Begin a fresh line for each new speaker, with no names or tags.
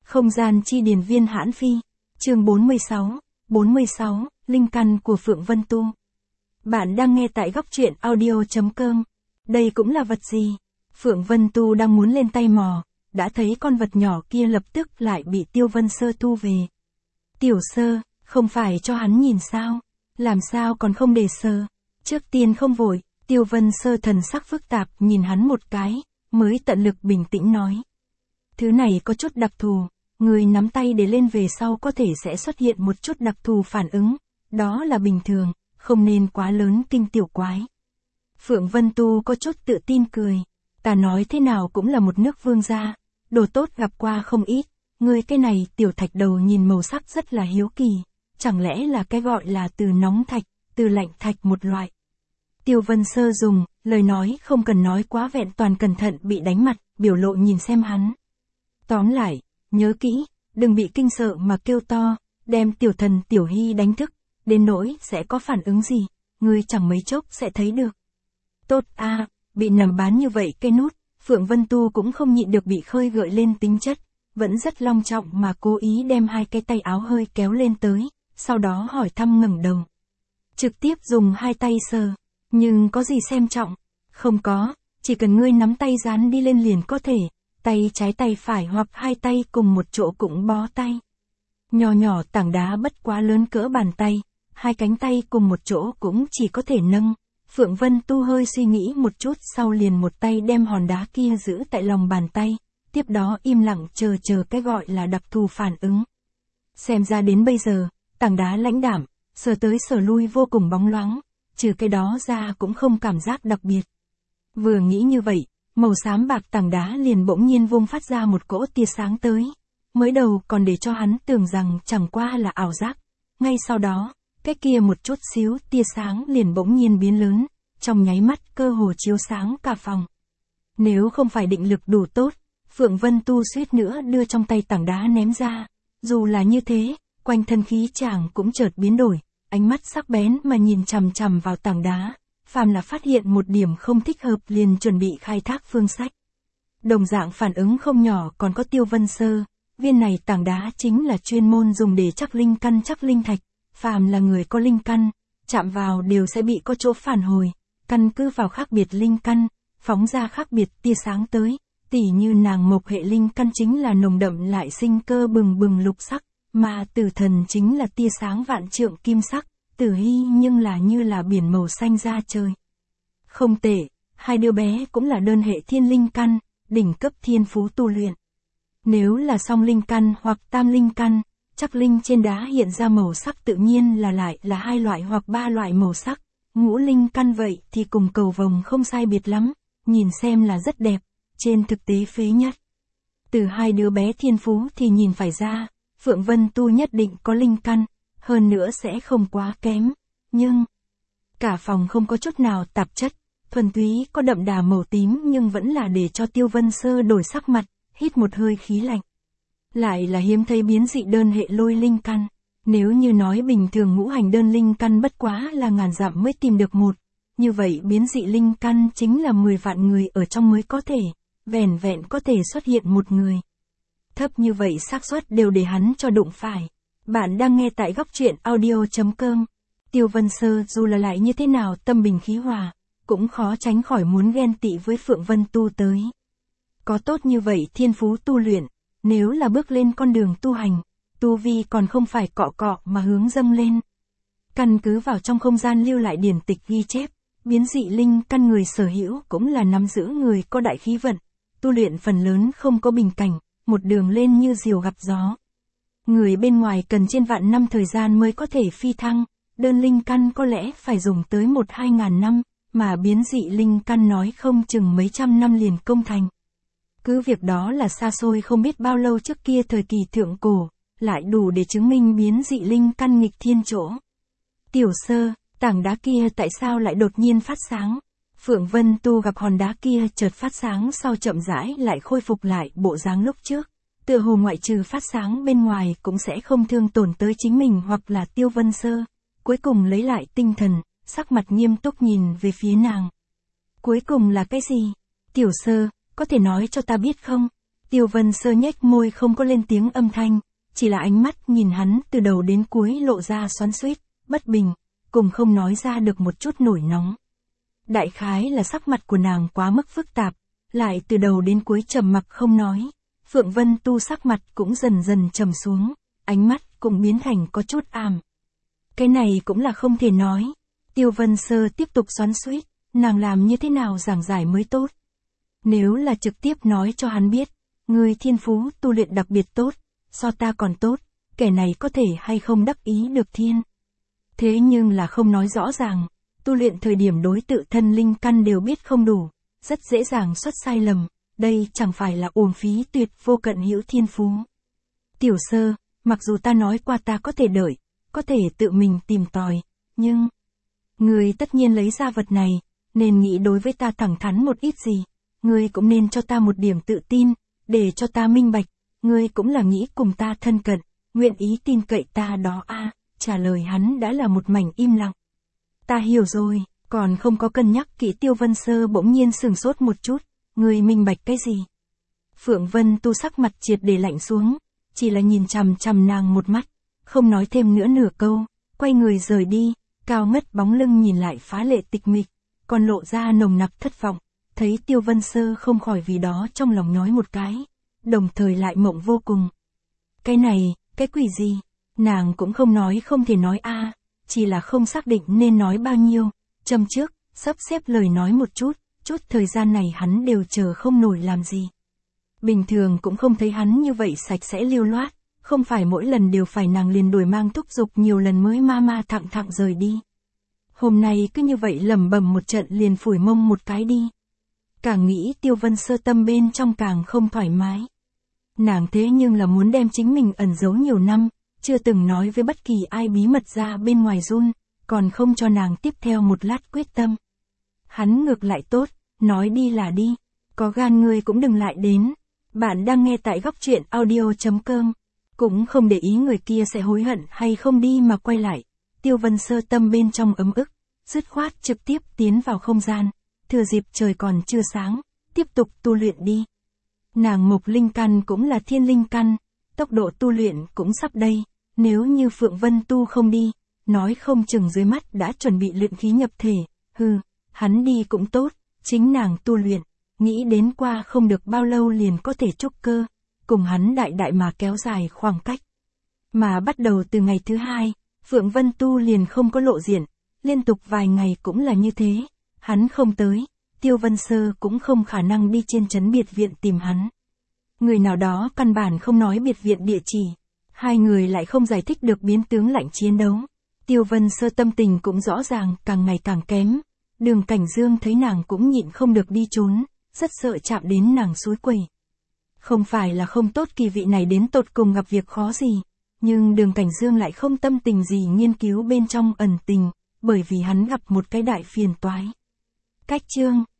Không gian chi điền viên hãn phi. Chương 46, linh căn của Phượng Vân Tu. Bạn đang nghe tại góc truyện audio.com. Đây cũng là vật gì? Phượng Vân Tu đang muốn lên tay mò, đã thấy con vật nhỏ kia lập tức lại bị Tiêu Vân Sơ thu về. Tiểu Sơ, không phải cho hắn nhìn sao? Làm sao còn không để sờ? Trước tiên không vội, Tiêu Vân Sơ thần sắc phức tạp nhìn hắn một cái, mới tận lực bình tĩnh nói. Thứ này có chút đặc thù, người nắm tay để lên về sau có thể sẽ xuất hiện một chút đặc thù phản ứng, đó là bình thường, không nên quá lớn kinh tiểu quái. Phượng Vân Tu có chút tự tin cười, ta nói thế nào cũng là một nước vương gia, đồ tốt gặp qua không ít, người cái này tiểu thạch đầu nhìn màu sắc rất là hiếu kỳ, chẳng lẽ là cái gọi là từ nóng thạch, từ lạnh thạch một loại. Tiêu Vân Sơ dùng, lời nói không cần nói quá vẹn toàn cẩn thận bị đánh mặt, biểu lộ nhìn xem hắn. Tóm lại, nhớ kỹ, đừng bị kinh sợ mà kêu to, đem tiểu thần tiểu hy đánh thức, đến nỗi sẽ có phản ứng gì, ngươi chẳng mấy chốc sẽ thấy được. Tốt a, bị nằm bán như vậy cây nút, Phượng Vân Tu cũng không nhịn được bị khơi gợi lên tính chất, vẫn rất long trọng mà cố ý đem hai cái tay áo hơi kéo lên tới, sau đó hỏi thăm ngẩng đầu. Trực tiếp dùng hai tay sờ, nhưng có gì xem trọng? Không có, chỉ cần ngươi nắm tay dán đi lên liền có thể, tay trái tay phải hoặc hai tay cùng một chỗ cũng bó tay. Nhỏ nhỏ tảng đá bất quá lớn cỡ bàn tay, hai cánh tay cùng một chỗ cũng chỉ có thể nâng. Phượng Vân Tu hơi suy nghĩ một chút sau liền một tay đem hòn đá kia giữ tại lòng bàn tay, tiếp đó im lặng chờ cái gọi là đặc thù phản ứng. Xem ra đến bây giờ, tảng đá lãnh đạm, sờ tới sờ lui vô cùng bóng loáng, trừ cái đó ra cũng không cảm giác đặc biệt. Vừa nghĩ như vậy, màu xám bạc tảng đá liền bỗng nhiên vung phát ra một cỗ tia sáng tới. Mới đầu còn để cho hắn tưởng rằng chẳng qua là ảo giác. Ngay sau đó, cái kia một chút xíu tia sáng liền bỗng nhiên biến lớn, trong nháy mắt cơ hồ chiếu sáng cả phòng. Nếu không phải định lực đủ tốt, Phượng Vân Tu suýt nữa đưa trong tay tảng đá ném ra. Dù là như thế, quanh thân khí chàng cũng chợt biến đổi, ánh mắt sắc bén mà nhìn chằm chằm vào tảng đá. Phàm là phát hiện một điểm không thích hợp liền chuẩn bị khai thác phương sách. Đồng dạng phản ứng không nhỏ còn có Tiêu Vân Sơ, viên này tảng đá chính là chuyên môn dùng để chắc linh căn chắc linh thạch, phàm là người có linh căn, chạm vào đều sẽ bị có chỗ phản hồi, căn cứ vào khác biệt linh căn, phóng ra khác biệt tia sáng tới, tỉ như nàng mộc hệ linh căn chính là nồng đậm lại sinh cơ bừng bừng lục sắc, mà tử thần chính là tia sáng vạn trượng kim sắc. Tử hy nhưng là như là biển màu xanh da trời. Không tệ, hai đứa bé cũng là đơn hệ thiên linh căn, đỉnh cấp thiên phú tu luyện. Nếu là song linh căn hoặc tam linh căn, chắc linh trên đá hiện ra màu sắc tự nhiên là lại là hai loại hoặc ba loại màu sắc. Ngũ linh căn vậy thì cùng cầu vồng không sai biệt lắm, nhìn xem là rất đẹp, trên thực tế phế nhất. Từ hai đứa bé thiên phú thì nhìn phải ra, Phượng Vân Tu nhất định có linh căn. Hơn nữa sẽ không quá kém, nhưng cả phòng không có chút nào tạp chất, thuần túy có đậm đà màu tím nhưng vẫn là để cho Tiêu Vân Sơ đổi sắc mặt, hít một hơi khí lạnh. Lại là hiếm thấy biến dị đơn hệ lôi linh căn, nếu như nói bình thường ngũ hành đơn linh căn bất quá là ngàn dặm mới tìm được một, như vậy biến dị linh căn chính là 10 vạn người ở trong mới có thể, vẻn vẹn có thể xuất hiện một người. Thấp như vậy xác suất đều để hắn cho đụng phải. Bạn đang nghe tại góc truyện audio.com. Tiêu Vân Sơ dù là lại như thế nào tâm bình khí hòa, cũng khó tránh khỏi muốn ghen tị với Phượng Vân Tu tới. Có tốt như vậy thiên phú tu luyện, nếu là bước lên con đường tu hành, tu vi còn không phải cọ cọ mà hướng dâng lên. Căn cứ vào trong không gian lưu lại điển tịch ghi chép, biến dị linh căn người sở hữu cũng là nắm giữ người có đại khí vận, tu luyện phần lớn không có bình cảnh, một đường lên như diều gặp gió. Người bên ngoài cần trên vạn năm thời gian mới có thể phi thăng, đơn linh căn có lẽ phải dùng tới 1-2 ngàn năm, mà biến dị linh căn nói không chừng mấy trăm năm liền công thành. Cứ việc đó là xa xôi không biết bao lâu trước kia thời kỳ thượng cổ, lại đủ để chứng minh biến dị linh căn nghịch thiên chỗ. Tiểu Sơ, tảng đá kia tại sao lại đột nhiên phát sáng? Phượng Vân Tu gặp hòn đá kia chợt phát sáng sau chậm rãi lại khôi phục lại bộ dáng lúc trước. Tựa hồ ngoại trừ phát sáng bên ngoài cũng sẽ không thương tổn tới chính mình hoặc là Tiêu Vân Sơ. Cuối cùng lấy lại tinh thần, sắc mặt nghiêm túc nhìn về phía nàng. Cuối cùng là cái gì? Tiểu Sơ, có thể nói cho ta biết không? Tiêu Vân Sơ nhếch môi không có lên tiếng âm thanh, chỉ là ánh mắt nhìn hắn từ đầu đến cuối lộ ra xoắn xuýt, bất bình, cùng không nói ra được một chút nổi nóng. Đại khái là sắc mặt của nàng quá mức phức tạp, lại từ đầu đến cuối trầm mặc không nói. Phượng Vân Tu sắc mặt cũng dần dần trầm xuống, ánh mắt cũng biến thành có chút ảm. Cái này cũng là không thể nói. Tiêu Vân Sơ tiếp tục xoắn xuýt, nàng làm như thế nào giảng giải mới tốt. Nếu là trực tiếp nói cho hắn biết, người thiên phú tu luyện đặc biệt tốt, so ta còn tốt, kẻ này có thể hay không đắc ý được thiên. Thế nhưng là không nói rõ ràng, tu luyện thời điểm đối tự thân linh căn đều biết không đủ, rất dễ dàng xuất sai lầm, đây chẳng phải là uổng phí tuyệt vô cận hữu thiên phú. Tiểu Sơ, mặc dù ta nói qua ta có thể đợi, có thể tự mình tìm tòi, nhưng... Người tất nhiên lấy ra vật này, nên nghĩ đối với ta thẳng thắn một ít gì, ngươi cũng nên cho ta một điểm tự tin, để cho ta minh bạch, ngươi cũng là nghĩ cùng ta thân cận, nguyện ý tin cậy ta đó a. Trả lời hắn đã là một mảnh im lặng. Ta hiểu rồi, còn không có cân nhắc kỹ. Tiêu Vân Sơ bỗng nhiên sửng sốt một chút, ngươi minh bạch cái gì? Phượng Vân Tu sắc mặt triệt để lạnh xuống, chỉ là nhìn chằm chằm nàng một mắt, không nói thêm nữa nửa câu, quay người rời đi, cao ngất bóng lưng nhìn lại phá lệ tịch mịch, còn lộ ra nồng nặc thất vọng, thấy Tiêu Vân Sơ không khỏi vì đó trong lòng nhói một cái, đồng thời lại mộng vô cùng. Cái này, cái quỷ gì? Nàng cũng không nói không thể nói a, chỉ là không xác định nên nói bao nhiêu, châm trước, sắp xếp lời nói một chút thời gian này hắn đều chờ không nổi làm gì. Bình thường cũng không thấy hắn như vậy sạch sẽ lưu loát, không phải mỗi lần đều phải nàng liền đuổi mang thúc giục nhiều lần mới ma thẳng rời đi. Hôm nay cứ như vậy lẩm bẩm một trận liền phủi mông một cái đi. Càng nghĩ Tiêu Vân Sơ tâm bên trong càng không thoải mái. Nàng thế nhưng là muốn đem chính mình ẩn giấu nhiều năm, chưa từng nói với bất kỳ ai bí mật ra bên ngoài run, còn không cho nàng tiếp theo một lát quyết tâm. Hắn ngược lại tốt, nói đi là đi, có gan ngươi cũng đừng lại đến. Bạn đang nghe tại góc truyện audio.com, cũng không để ý người kia sẽ hối hận hay không đi mà quay lại. Tiêu Vân Sơ tâm bên trong ấm ức, dứt khoát trực tiếp tiến vào không gian, thừa dịp trời còn chưa sáng, tiếp tục tu luyện đi. Nàng mộc linh căn cũng là thiên linh căn, tốc độ tu luyện cũng sắp đây, nếu như Phượng Vân Tu không đi, nói không chừng dưới mắt đã chuẩn bị luyện khí nhập thể, hắn đi cũng tốt, chính nàng tu luyện, nghĩ đến qua không được bao lâu liền có thể trúc cơ, cùng hắn đại mà kéo dài khoảng cách. Mà bắt đầu từ ngày thứ hai, Phượng Vân Tu liền không có lộ diện, liên tục vài ngày cũng là như thế, hắn không tới, Tiêu Vân Sơ cũng không khả năng đi trên trấn biệt viện tìm hắn. Người nào đó căn bản không nói biệt viện địa chỉ, hai người lại không giải thích được biến tướng lạnh chiến đấu. Tiêu Vân Sơ tâm tình cũng rõ ràng càng ngày càng kém, Đường Cảnh Dương thấy nàng cũng nhịn không được đi trốn, rất sợ chạm đến nàng suối quẩy. Không phải là không tốt kỳ vị này đến tột cùng gặp việc khó gì, nhưng Đường Cảnh Dương lại không tâm tình gì nghiên cứu bên trong ẩn tình, bởi vì hắn gặp một cái đại phiền toái. Cách chương